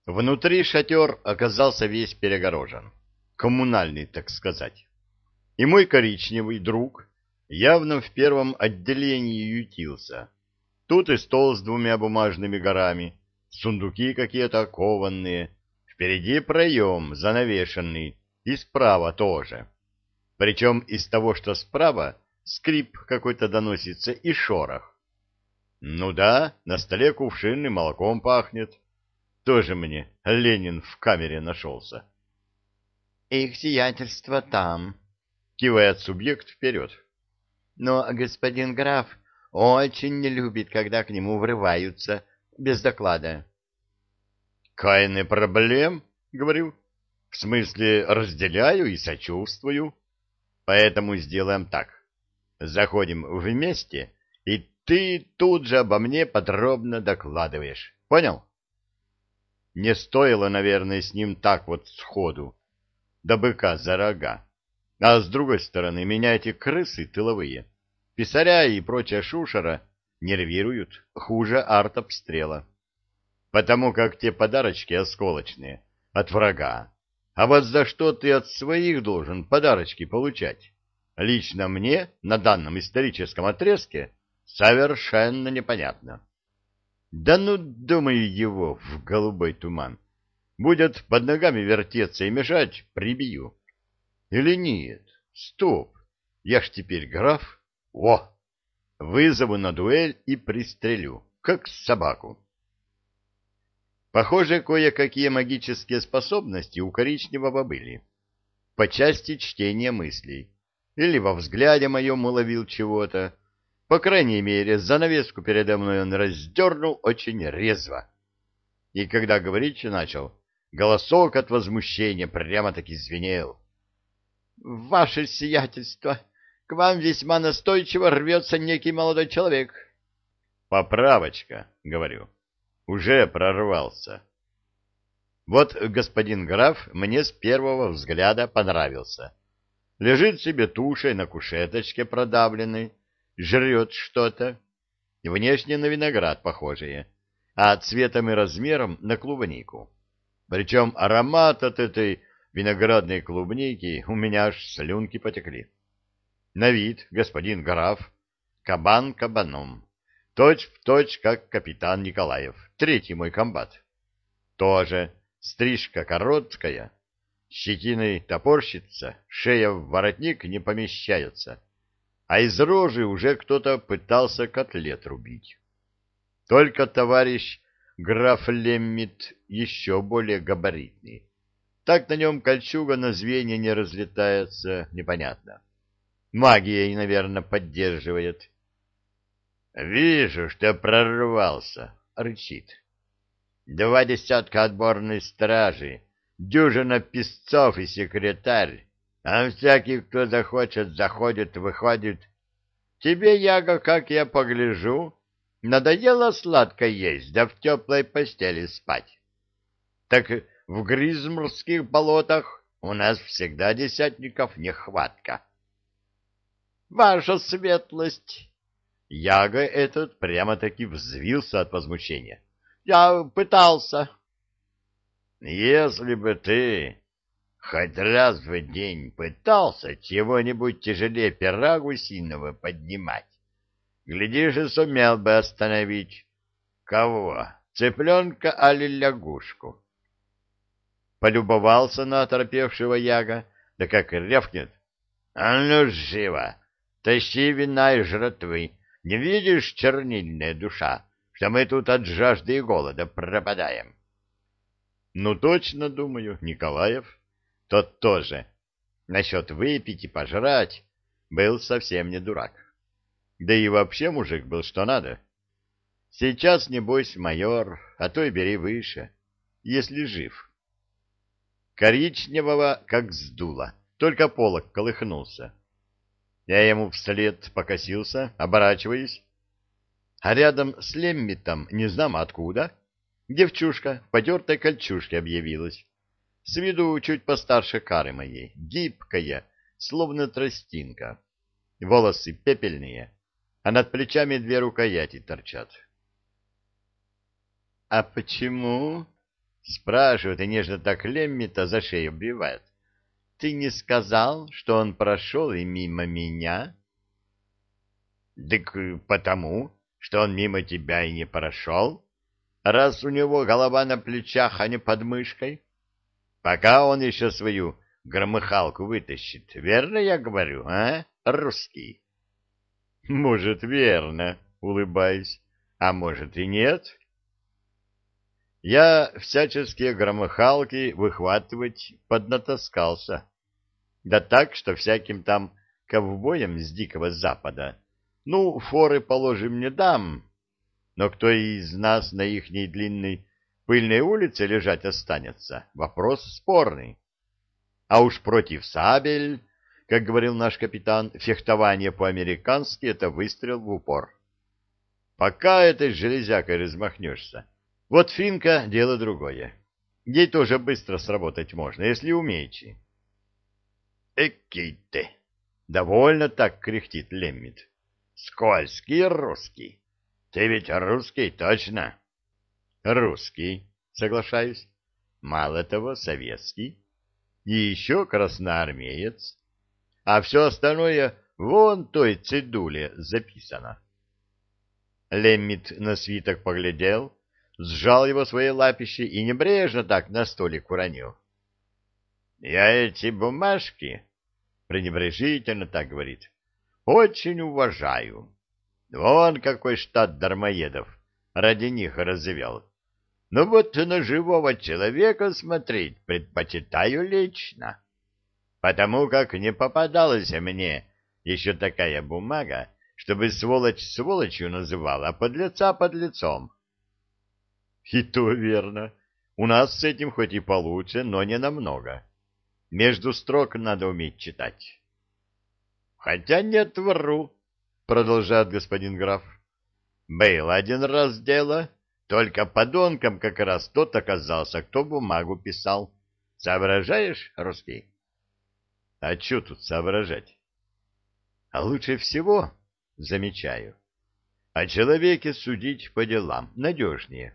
Внутри шатер оказался весь перегорожен. Коммунальный, так сказать. И мой коричневый друг явно в первом отделении ютился. Тут и стол с двумя бумажными горами, сундуки какие-то окованные, впереди проем занавешенный, и справа тоже. Причем из того, что справа, скрип какой-то доносится и шорох. Ну да, на столе кувшин и молоком пахнет. Тоже мне Ленин в камере нашелся. — Их сиятельство там, — кивает субъект вперед. — Но господин граф очень не любит, когда к нему врываются без доклада. — Кайны проблем, — говорю. — В смысле, разделяю и сочувствую. Поэтому сделаем так. Заходим вместе, и ты тут же обо мне подробно докладываешь. Понял? Не стоило, наверное, с ним так вот сходу, до быка за рога. А с другой стороны, меня эти крысы тыловые, писаря и прочая шушера, нервируют хуже артобстрела. Потому как те подарочки осколочные от врага. А вот за что ты от своих должен подарочки получать? Лично мне на данном историческом отрезке совершенно непонятно. Да ну, думаю, его в голубой туман. Будет под ногами вертеться и мешать, прибью. Или нет? Стоп! Я ж теперь граф. О! Вызову на дуэль и пристрелю, как собаку. Похоже, кое-какие магические способности у коричневого были. По части чтения мыслей. Или во взгляде моем уловил чего-то. По крайней мере, занавеску передо мной он раздернул очень резво. И когда говорить начал, голосок от возмущения прямо-таки звенел. — Ваше сиятельство, к вам весьма настойчиво рвется некий молодой человек. — Поправочка, — говорю, — уже прорвался. Вот господин граф мне с первого взгляда понравился. Лежит себе тушей на кушеточке продавленной, жрет что-то, внешне на виноград похожее, а цветом и размером на клубнику. Причем аромат от этой виноградной клубники у меня аж слюнки потекли. На вид господин граф, кабан кабаном, точь в точь, как капитан Николаев, третий мой комбат. Тоже стрижка короткая, щетиной топорщится, шея в воротник не помещается, а из рожи уже кто-то пытался котлет рубить. Только товарищ граф Леммит еще более габаритный. Так на нем кольчуга на звенья не разлетается, непонятно. Магией, наверное, поддерживает. «Вижу, что прорвался», — рычит. 2 десятка отборной стражи, дюжина песцов и секретарь, а всякий, кто захочет, заходит, выходит. Тебе, Яго, как я погляжу, надоело сладко есть, да в теплой постели спать. Так в Гризморских болотах у нас всегда десятников нехватка. Ваша светлость! Яго этот прямо-таки взвился от возмущения. Я пытался. Если бы ты хоть раз в день пытался чего-нибудь тяжелее пера гусиного поднимать, глядишь, и сумел бы остановить. Кого? Цыпленка али лягушку? Полюбовался на оторопевшего Яга, да как рявкнет. А ну, живо! Тащи вина и жратвы. Не видишь, чернильная душа, что мы тут от жажды и голода пропадаем? Ну, точно, думаю, Николаев. Тот тоже. Насчет выпить и пожрать был совсем не дурак. Да и вообще мужик был что надо. Сейчас, небось, майор, а то и бери выше, если жив. Коричневого как сдуло, только полог колыхнулся. Я ему вслед покосился, оборачиваясь. А рядом с Леммитом, не знам откуда, девчушка в потертой кольчужке объявилась. С виду чуть постарше Кары моей, гибкая, словно тростинка. Волосы пепельные, а над плечами 2 рукояти торчат. — А почему? — спрашивает и нежно так Леммита за шею обвивает. Ты не сказал, что он прошел и мимо меня? Так потому, что он мимо тебя и не прошел, раз у него голова на плечах, а не под мышкой. Пока он еще свою громыхалку вытащит. Верно я говорю, а, русский? Может, верно, улыбаюсь, а может и нет. Я всяческие громыхалки выхватывать поднатаскался. Да так, что всяким там ковбоям с Дикого Запада, ну, форы, положим, не дам, но кто из нас на ихней длинной пыльной улице лежать останется? Вопрос спорный. А уж против сабель, как говорил наш капитан, фехтование по-американски — это выстрел в упор. Пока этой железякой размахнешься. Вот финка — дело другое. Ей тоже быстро сработать можно, если умеете. Экий ты! Довольно так кряхтит Леммит. Скользкий русский. Ты ведь русский, точно? Русский, соглашаюсь. Мало того, советский. И еще красноармеец. А все остальное вон той цедуле записано. Леммит на свиток поглядел, сжал его своей лапищей и небрежно так на столик уронил. — Я эти бумажки, — пренебрежительно так говорит, — очень уважаю. Вон какой штат дармоедов ради них развел. Но вот на живого человека смотреть предпочитаю лично, потому как не попадалась мне еще такая бумага, чтобы сволочь сволочью называла, а подлеца подлецом. И то верно. У нас с этим хоть и получше, но не намного. Между строк надо уметь читать. Хотя нет, вру, продолжает господин граф. Было один раз дело, только подонком как раз тот оказался, кто бумагу писал. Соображаешь, русский? А что тут соображать? А лучше всего, замечаю, о человеке судить по делам надежнее.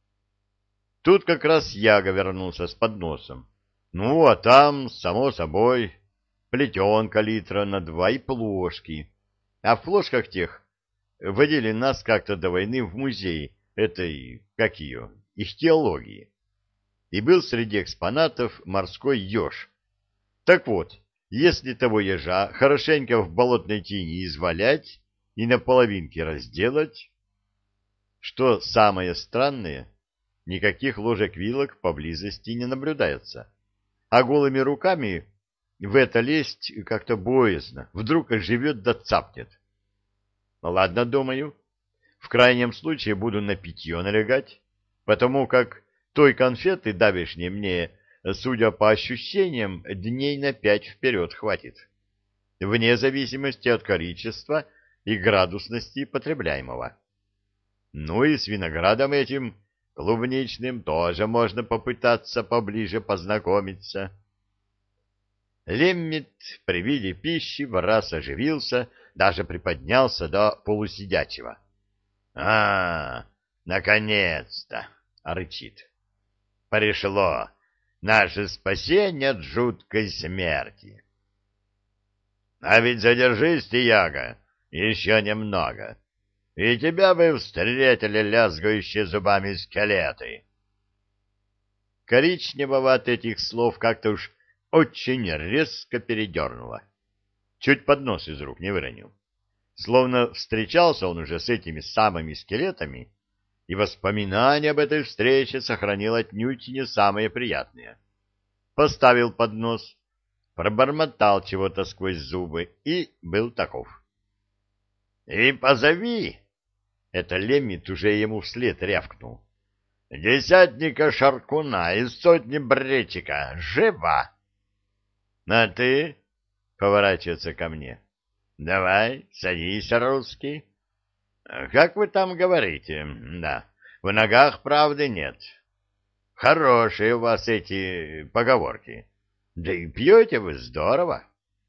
Тут как раз Яга вернулся с подносом. Ну, а там, само собой, плетенка литра на 2 и плошки. А в плошках тех водили нас как-то до войны в музей этой, как ее, ихтиологии. И был среди экспонатов морской еж. Так вот, если того ежа хорошенько в болотной тени извалять и на половинки разделать, что самое странное, никаких ложек-вилок поблизости не наблюдается. А голыми руками в это лезть как-то боязно, вдруг оживет да цапнет. Ну, ладно, думаю, в крайнем случае буду на питье налегать, потому как той конфеты давешней мне, судя по ощущениям, дней на 5 вперед хватит, вне зависимости от количества и градусности потребляемого. Ну и с виноградом этим клубничным тоже можно попытаться поближе познакомиться. Леммит при виде пищи в раз оживился, даже приподнялся до полусидячего. — наконец-то! — рычит. — Пришло наше спасение от жуткой смерти. — А ведь задержись ты, Яга, еще немного, и тебя бы встретили лязгающие зубами скелеты. Коричневого от этих слов как-то уж очень резко передернуло. Чуть поднос из рук не выронил. Словно встречался он уже с этими самыми скелетами, и воспоминания об этой встрече сохранил отнюдь не самые приятные. Поставил поднос, пробормотал чего-то сквозь зубы и был таков. — И позови! — это Леммит уже ему вслед рявкнул. — Десятника Шаркуна из сотни Бретика! Живо! — А ты? — поворачивается ко мне. — Давай, садись, русский. — Как вы там говорите? Да, в ногах правды нет. Хорошие у вас эти поговорки. Да и пьете вы здорово.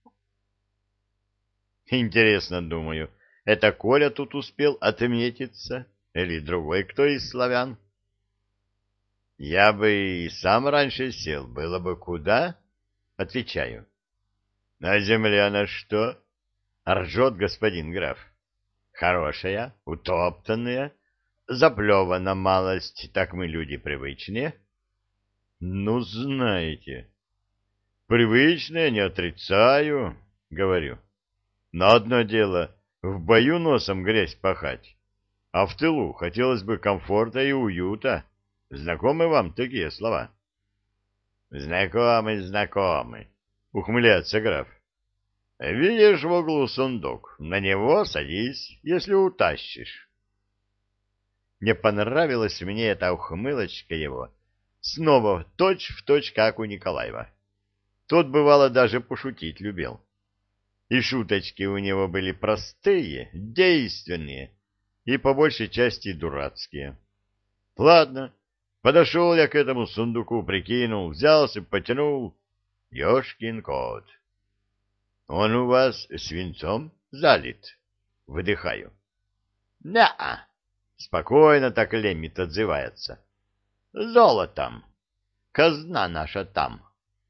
Интересно, думаю, это Коля тут успел отметиться? Или другой кто из славян? Я бы и сам раньше сел, было бы куда? Отвечаю. А земля на что? Ржет господин граф. Хорошая, утоптанная, заплевана малость, так мы люди привычные. Ну, знаете, привычные, не отрицаю, говорю. Но одно дело в бою носом грязь пахать, а в тылу хотелось бы комфорта и уюта. Знакомы вам такие слова? Знакомый, знакомый, ухмыляется граф. Видишь в углу сундук, на него садись, если утащишь. Не понравилась мне эта ухмылочка его, снова точь-в-точь, как у Николаева. Тот, бывало, даже пошутить любил. И шуточки у него были простые, действенные и по большей части дурацкие. Ладно, подошел я к этому сундуку, прикинул, взялся, потянул. Ёшкин кот. Он у вас свинцом залит? Выдыхаю. Не-а. Спокойно так Леммит отзывается. Золотом. Казна наша там.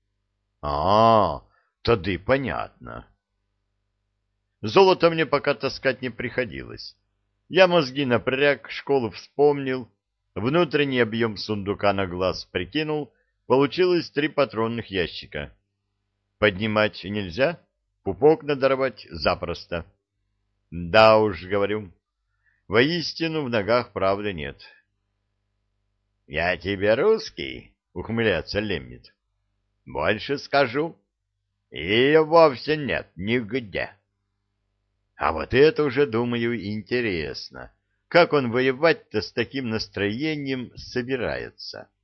Тады понятно. Золото мне пока таскать не приходилось. Я мозги напряг, школу вспомнил, внутренний объем сундука на глаз прикинул, получилось 3 патронных ящика. Поднимать нельзя, пупок надорвать запросто. Да уж, говорю, воистину в ногах правды нет. — Я тебе русский, — ухмыляется Леммит. — Больше скажу. И вовсе нет нигде. А вот это уже, думаю, интересно. Как он воевать-то с таким настроением собирается?